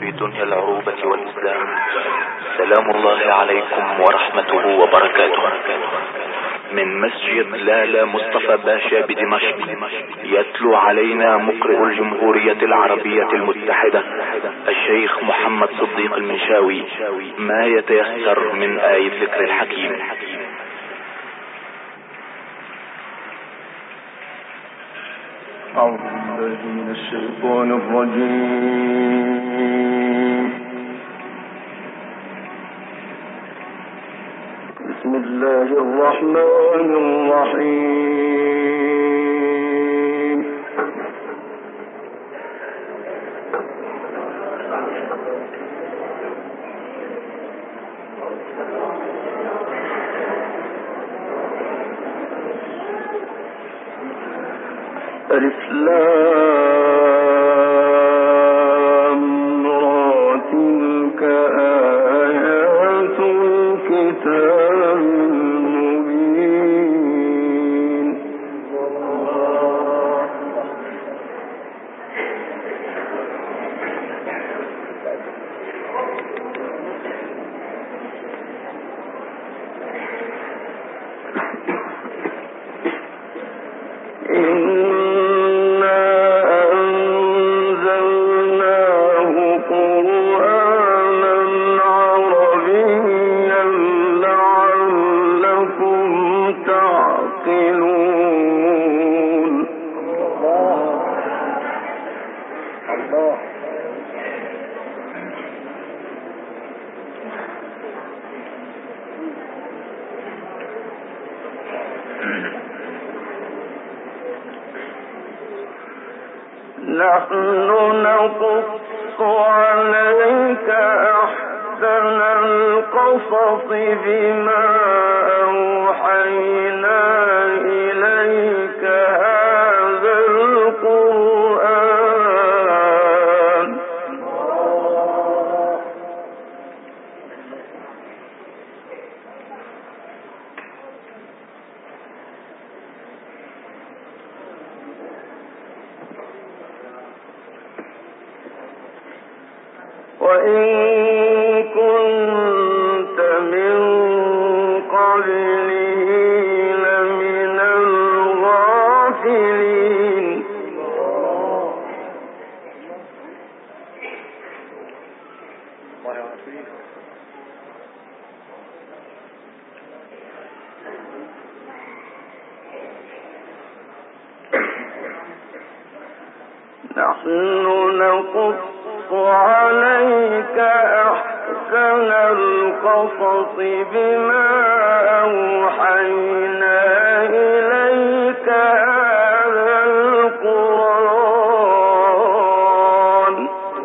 في دنيا العروبة والإسلام. سلام الله عليكم ورحمته وبركاته. من مسجد لالا مصطفى باشا بدمشق يتلو علينا مقرئ الجمهورية العربية المتحدة الشيخ محمد صديق المنشاوي ما يتيسر من آية ذكر الحكيم. أعوذ بالله من الشيطان الرجيم. بسم الله الرحمن الرحيم. ألف لام را تلك آيات الكتاب المبين. نحن نقص عليك أحسن القصص بما أوحينا إليك هذا القرآن. وإن كنت من قبله لمن الغافلين. نحن نقص عليك أحسن القصص بما أوحينا إليك هذا القرآن.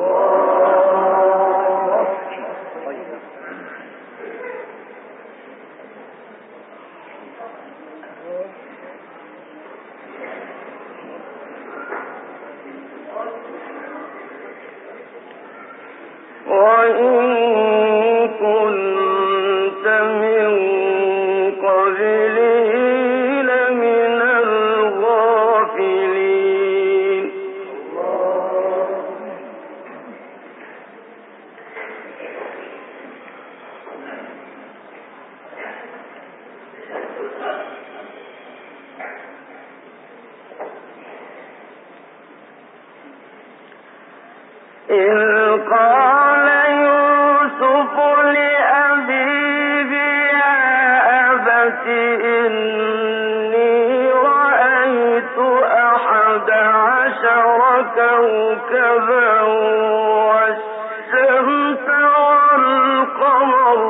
وإن كنت من قبله لمن الغافلين. إذ قال يوسف لأبيه يا أبت إني رأيت 11 كوكبا والشمس والقمر.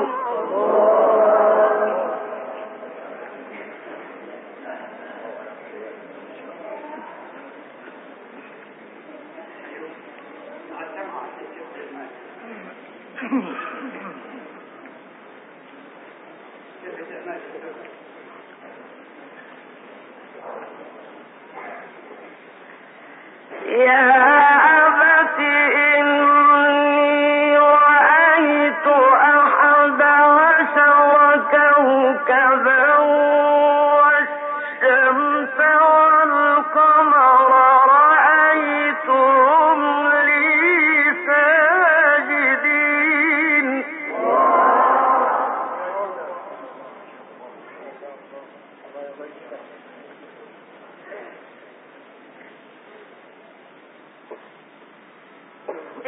يا أبت إني رأيت 11 كوكبا والشمس والقمر رأيتهم لي ساجدين.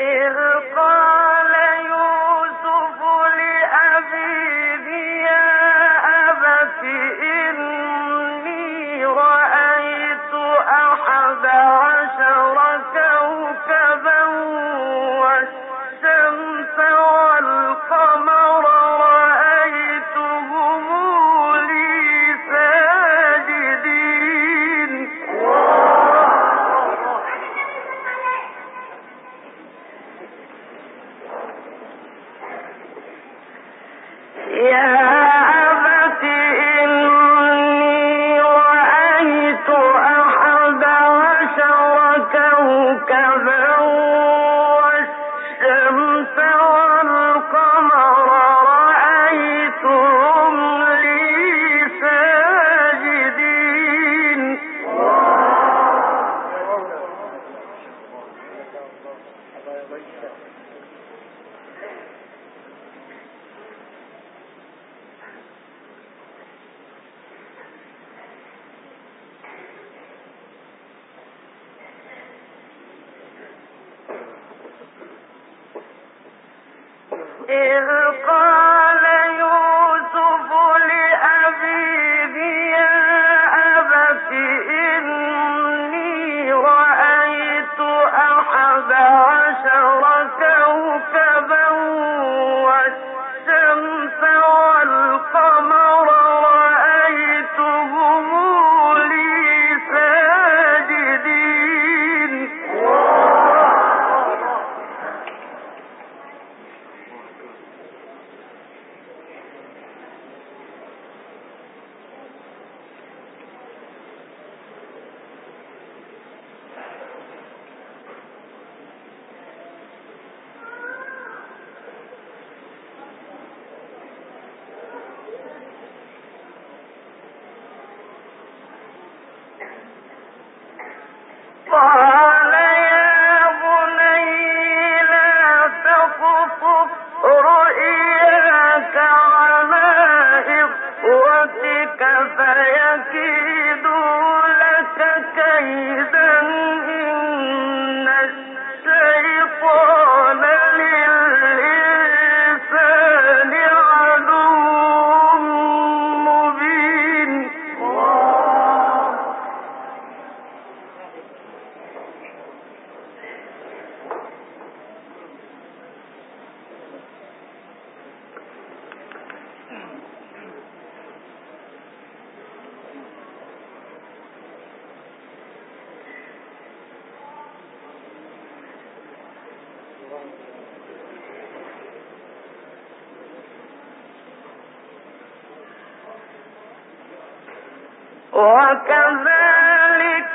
وكذلك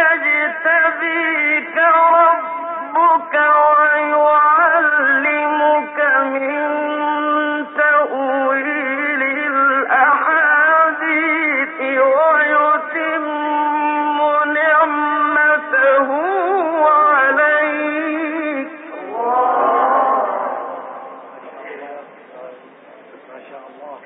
يجتبيك ربك ويعلمك من تأويل الأحاديث ويتم نعمته عليك. ما شاء الله.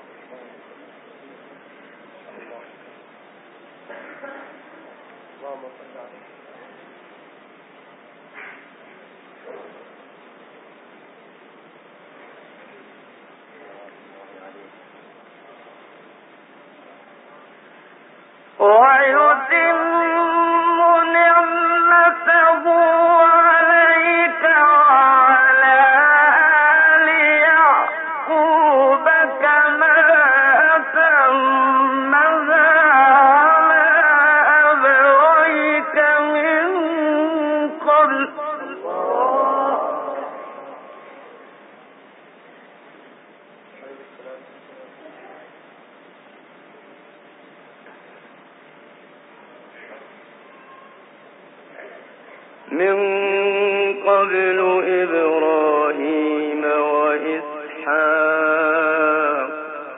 ويتم نعمته عليك وعلى آل يعقوب كما أتمها على أبويك من قبل. من قبل إبراهيم وإسحاق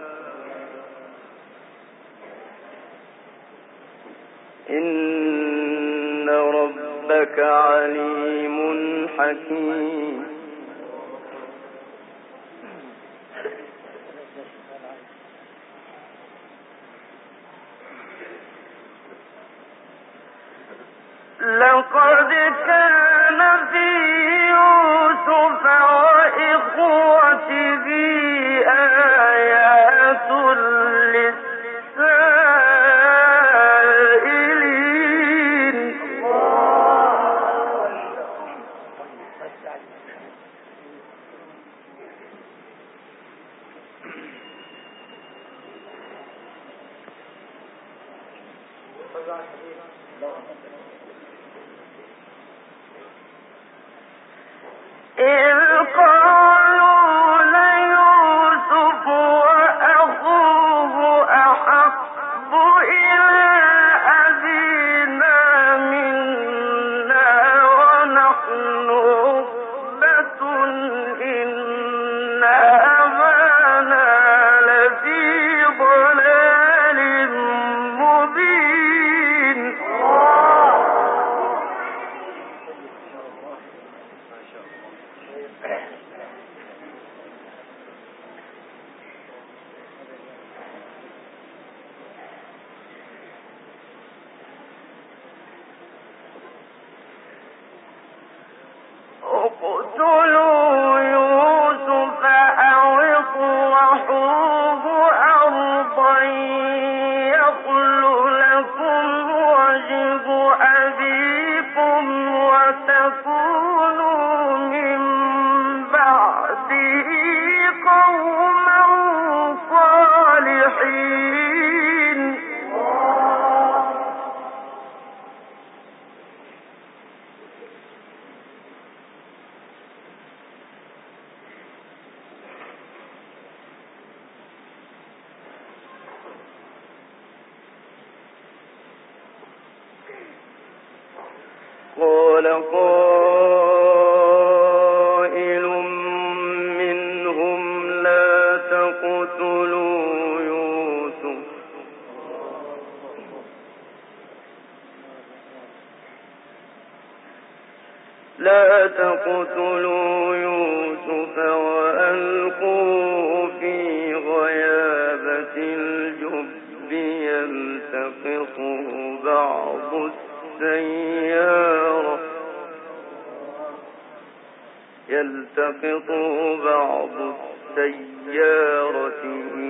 إن ربك عليم حكيم. لقد كان في وإخوته آيات للسائلين. إذ قالوا ليوسف وأخوه أحب إلى أبينا منا ونحن عصبة إن أبانا لفي ضلال مبين. اقتلوا يوسف أو اطرحوه أرضا يخل لكم وجه أبيكم وتكونوا من بعده قوما صالحين. قال قائل منهم لا تقتلوا يوسف وألقوه في غيابة الجب يلتقطه بعض السيارة إن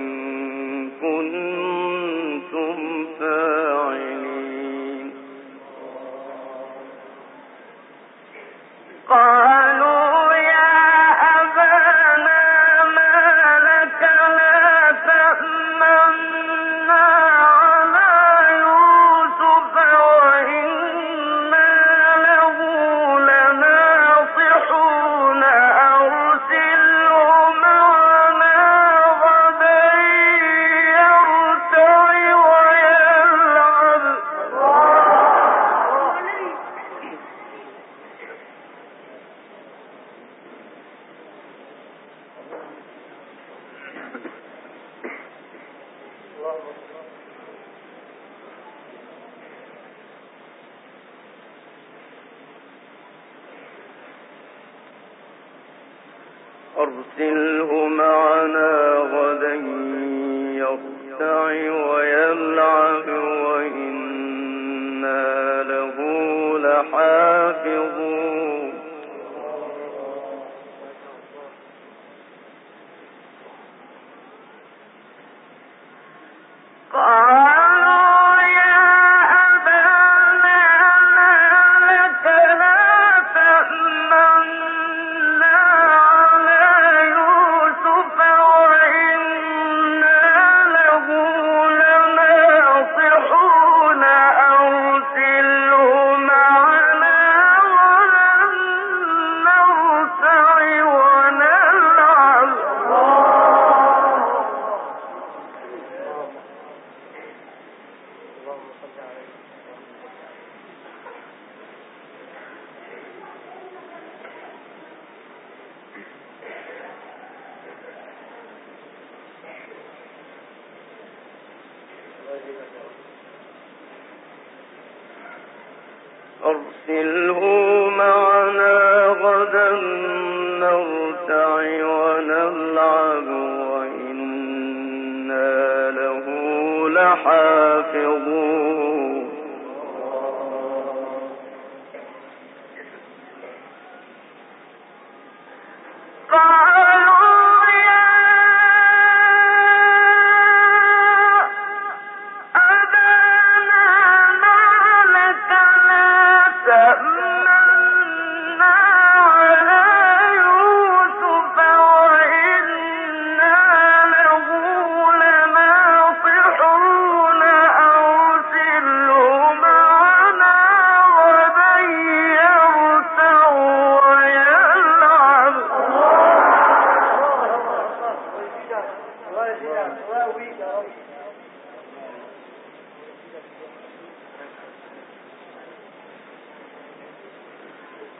كنتم فاعلين. قالوا يا أبانا ما لك لا تأمنا على يوسف وإنا له لناصحون أرسله معنا غدا يرتع ويلعب. أرسله معنا غدا يرتع ويلعب وإنا له لحافظون. قالوا يا أبانا ما لك لا تأمنا على يوسف وإنا له لناصحون أرسله معنا ولن نرتع ونلعب. أرسله معنا غدا نرتع ونلعب وإنا له لحافظون. قال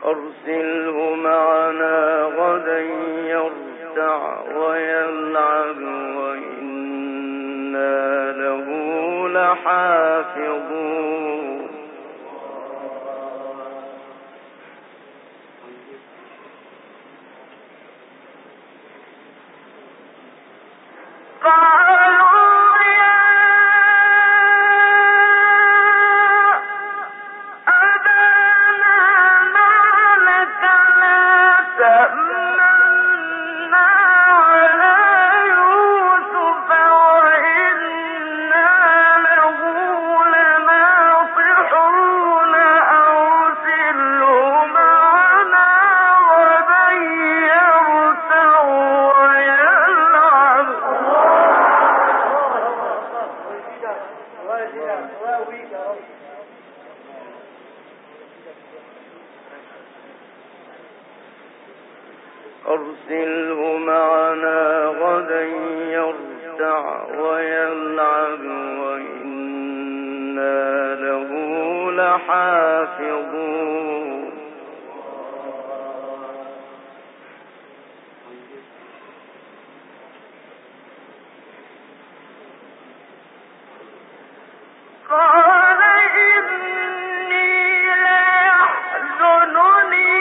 أرسله معنا غدا يرتع ويلعب وإنا له لحافظون أرسله معنا غدا يرتع ويلعب وإنا له لحافظون قال إني ليحزنني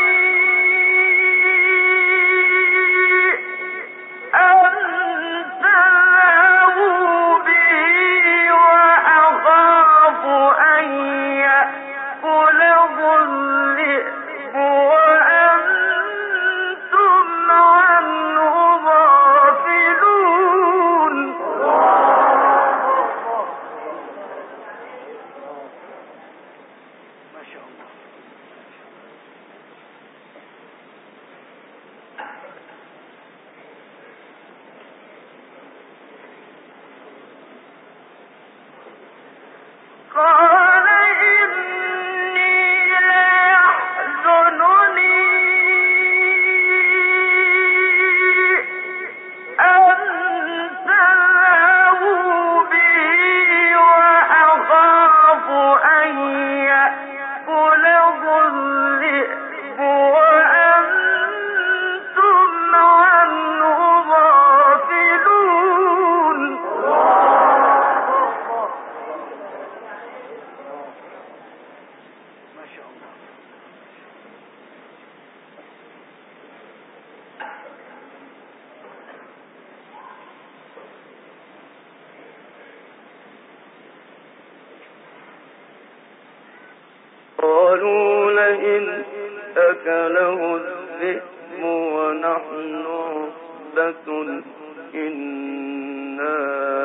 قالوا لئن أكله الذئب ونحن عصبة إنا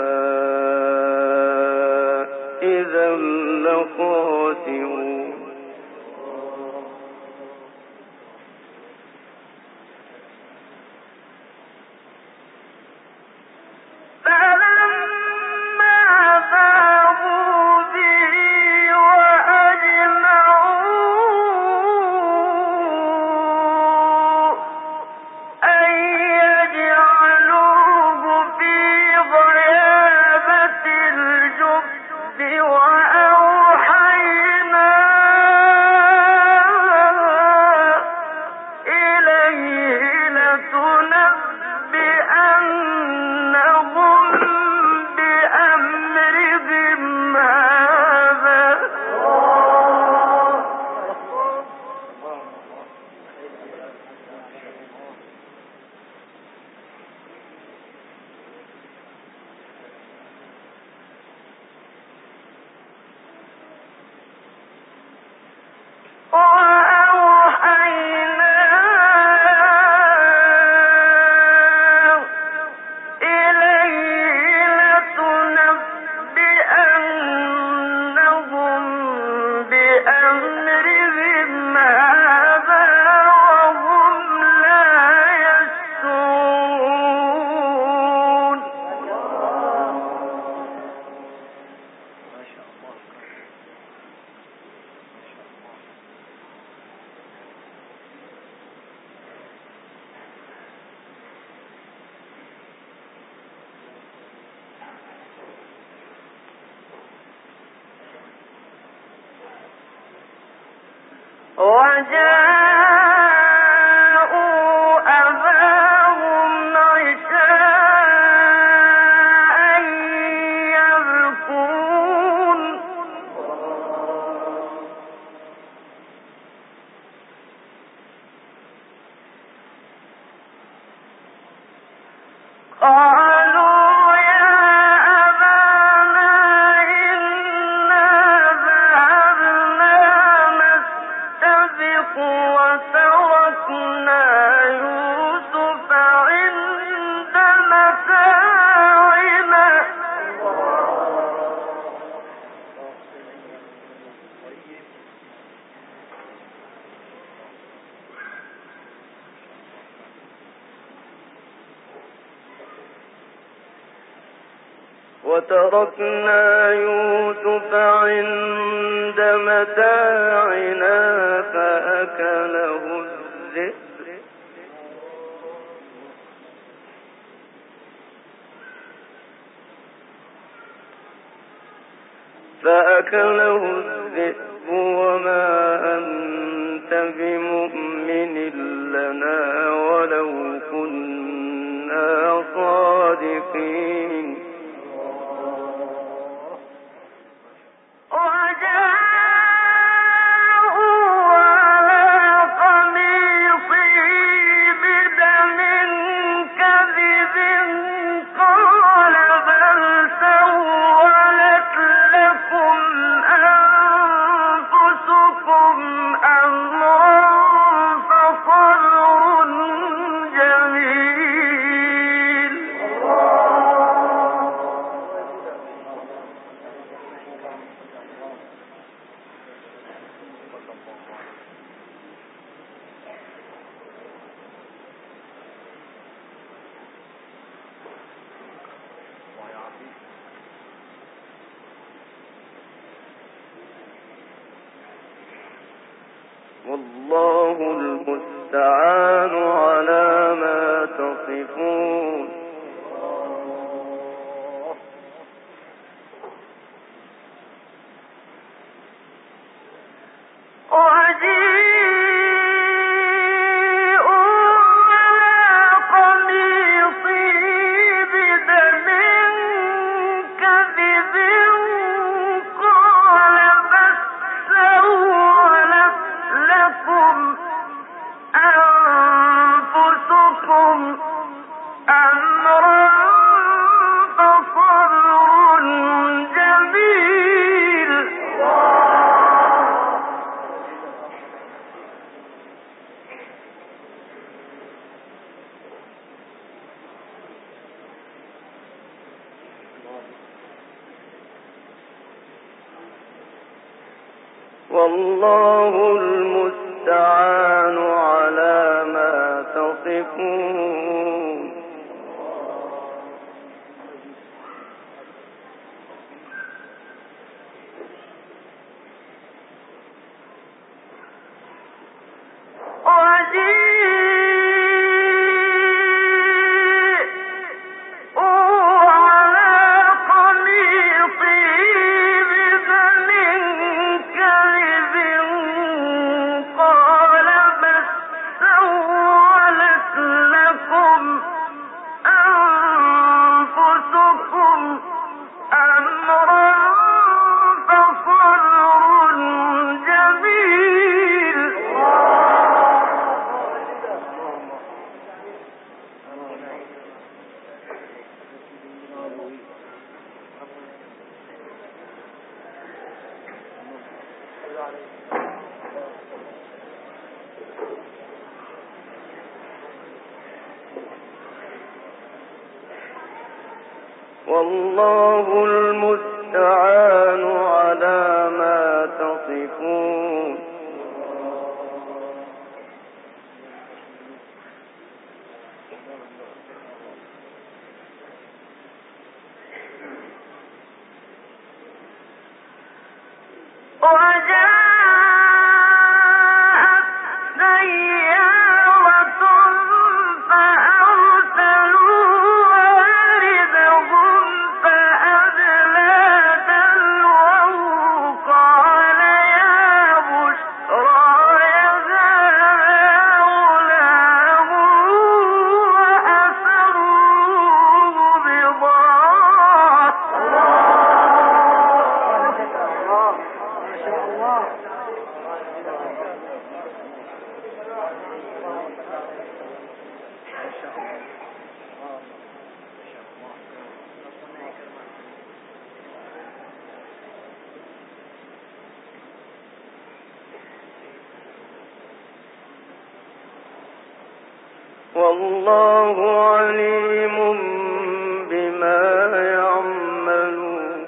إذا لخاسرون وجاء وتركنا يوسف عند متاعنا فأكله الذئب وما أنت بمؤمن لنا ولو كنا صادقين والله المستعان على ما تصفون والله المستعان على ما تصفون والله المستعان على ما تصفون والله عليم بما يعملون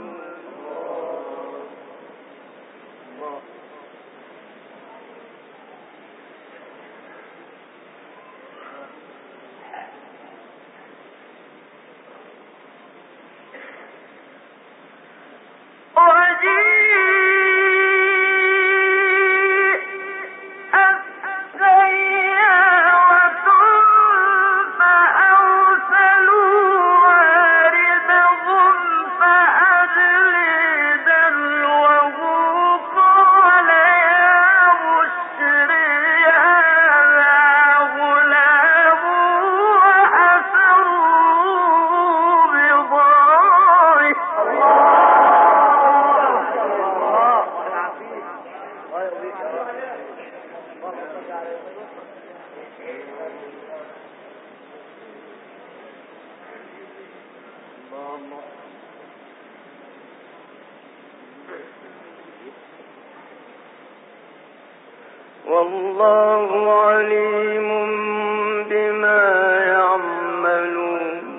والله عليم بما يعملون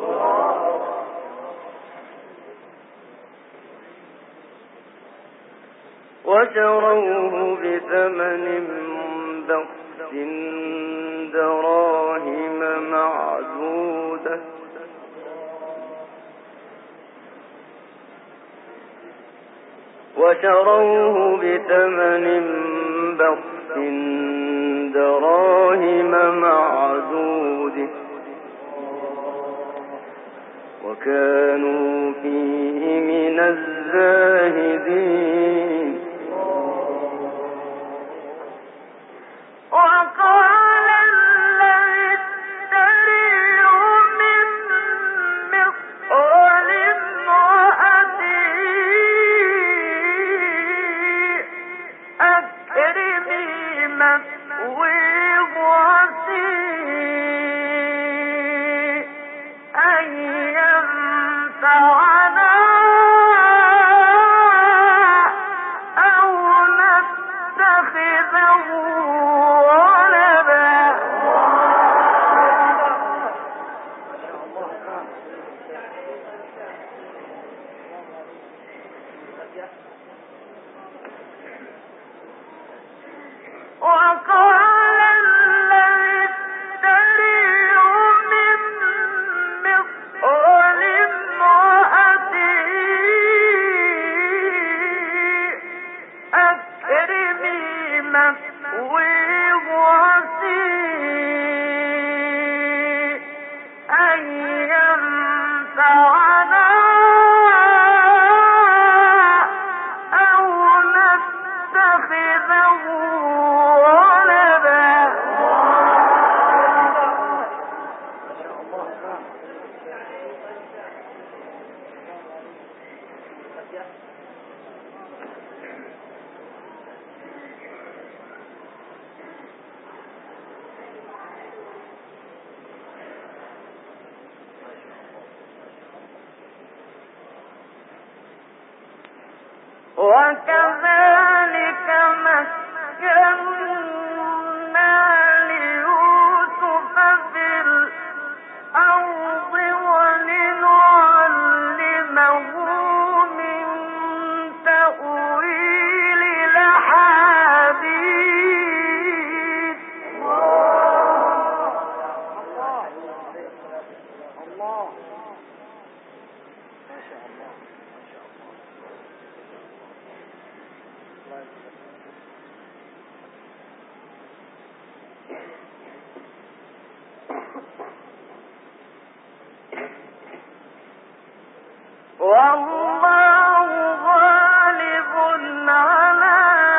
وشروه بثمن بخس دراهم معدودة وكانوا فيه من الزاهدين وقال الذي اشتريه من مصر لامرأته أكرمي مثواه عسى أن ينفعنا أو نتخذه ولدا وقال الذي اشتريه من مصر لامرأته أكرمي مثواه عسى أن ينفعنا أو نتخذه ولدا وكذلك مكنا ليوسف في الأرض ولنعلمه من تأويل الأحاديث والله غالب على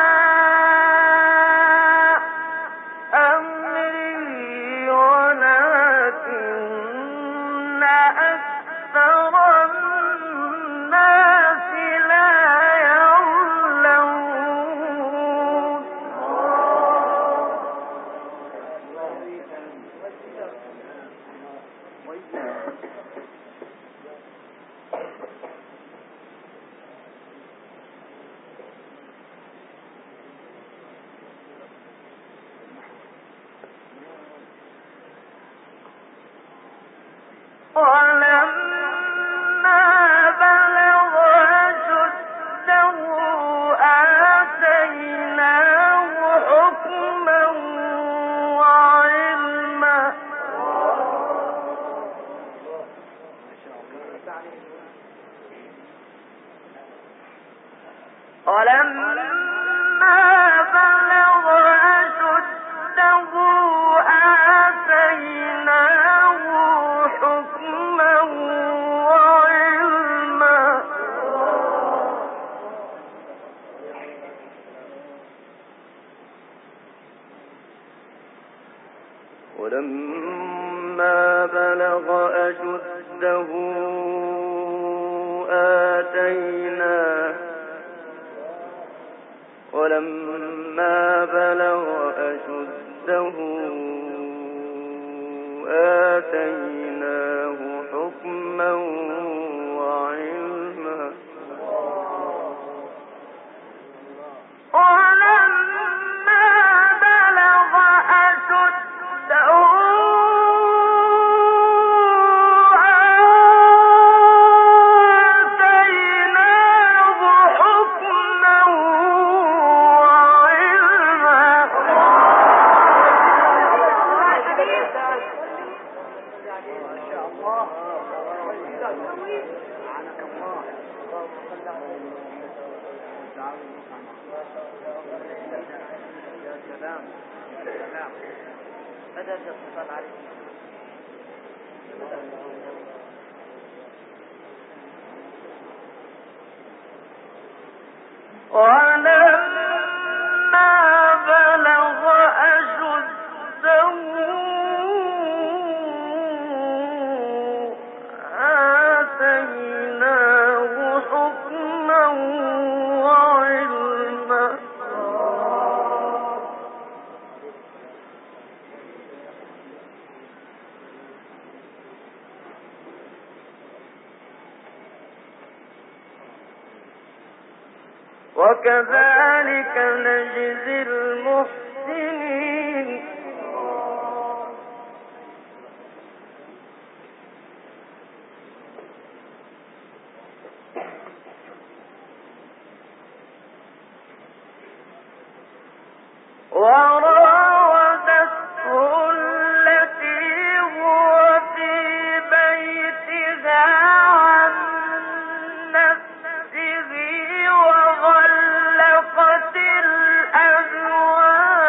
أمره ولكن أكثر الناس لا يعلمون ولما بلغ أشده آتيناه حكما وعلما وكذلك نجزي المحسنين وراودته التي هو في بيتها عن نفسه وغلقت الأبواب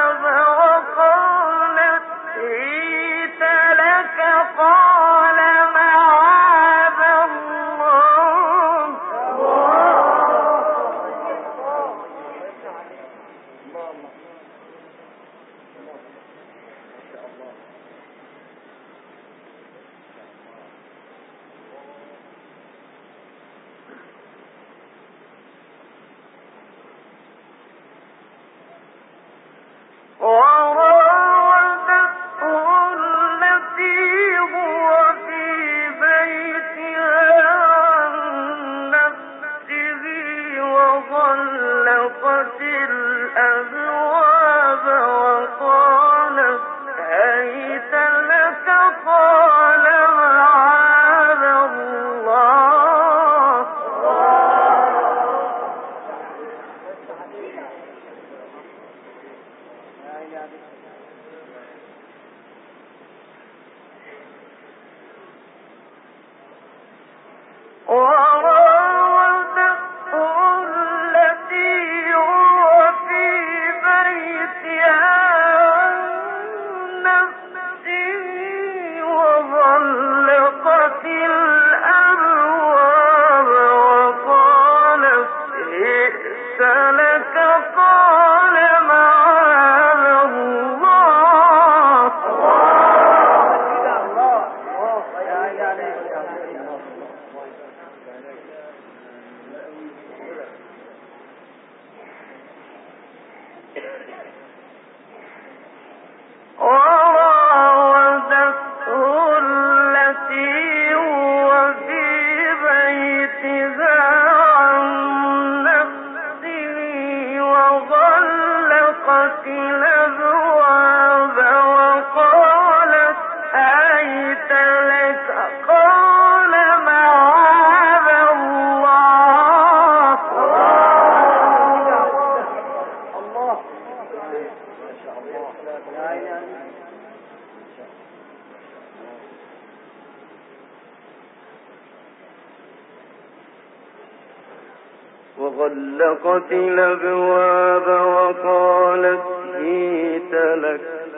وغلقت الأبواب وقالت هيت لك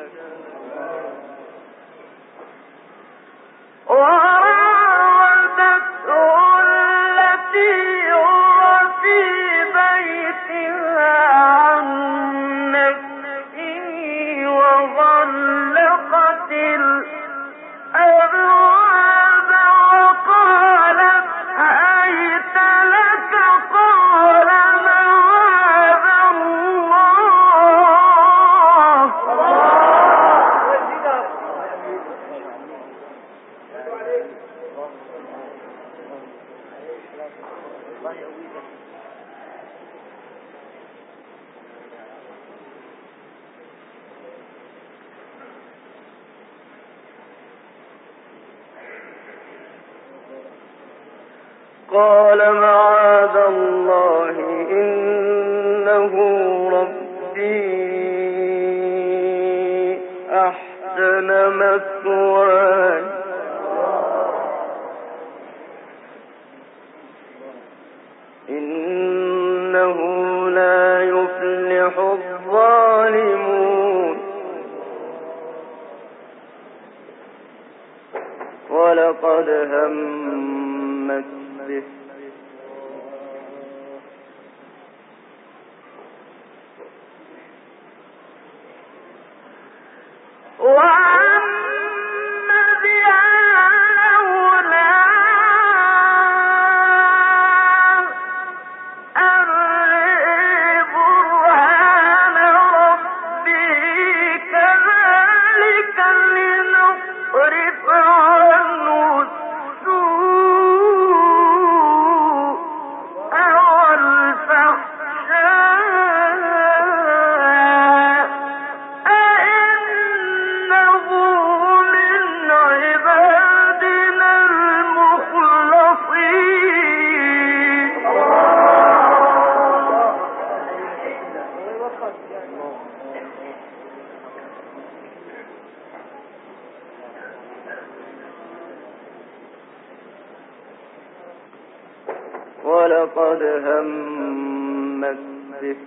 قال معاذ الله إنه ربي أحسن مثواي إنه لا يفلح الظالمون ولقد همت به ولقد همت به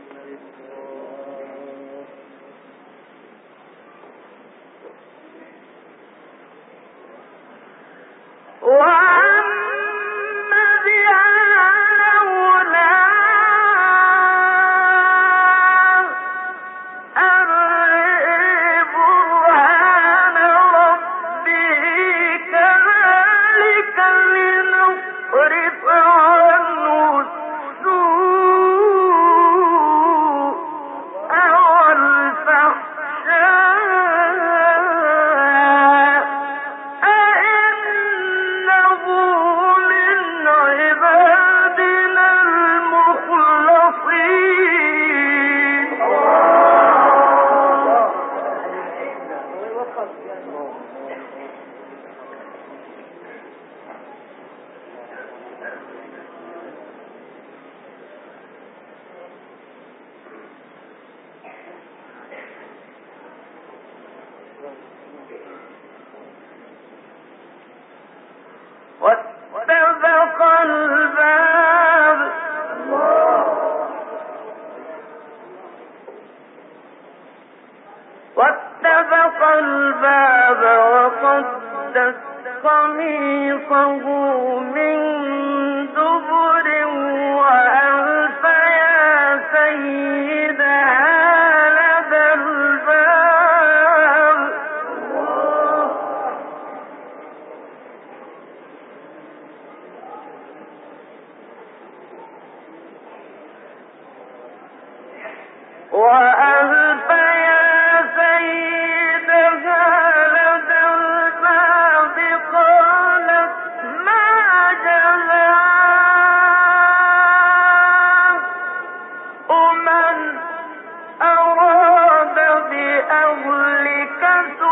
واتبق الباب وقدت قميصه من دبر وألف يا سيدها لدى الباب وألف يا سيدها لدى الباب قالت ما جزاء من أراد بأهلك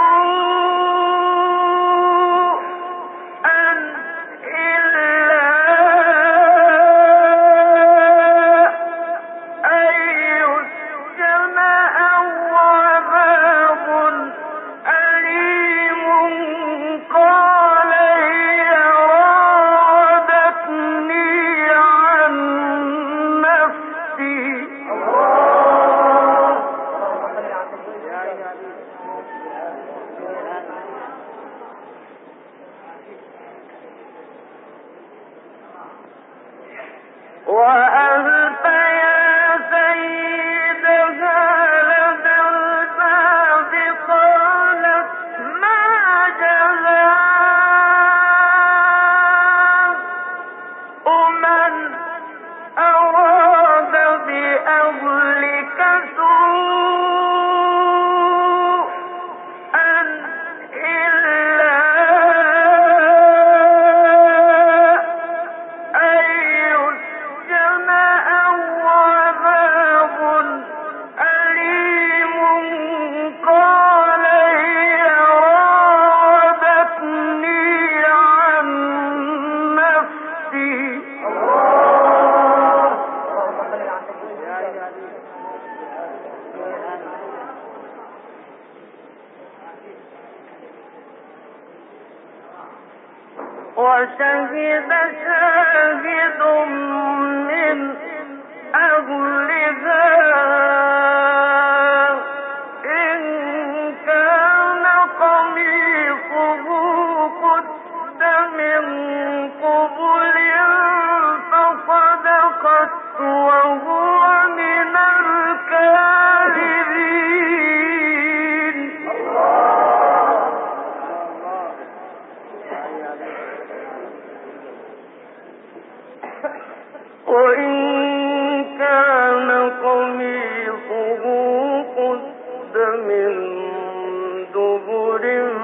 سوءا إلا أن يسجن ألف يا سيدها لدى الباب قالت ما جزاء من أراد بأهلك سوءا إلا أن يسجن أو عذاب أليم قال هي راودتني عن نفسي وشهد شاهد من أهلها إن كان قميصه قد من قبل فصدقت وهو من الكاذبين وإن كان قميصه قد من دبر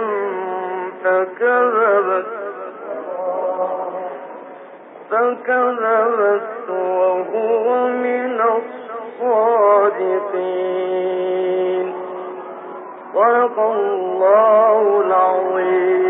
فكذبت وهو من الصادقين صدق الله العظيم.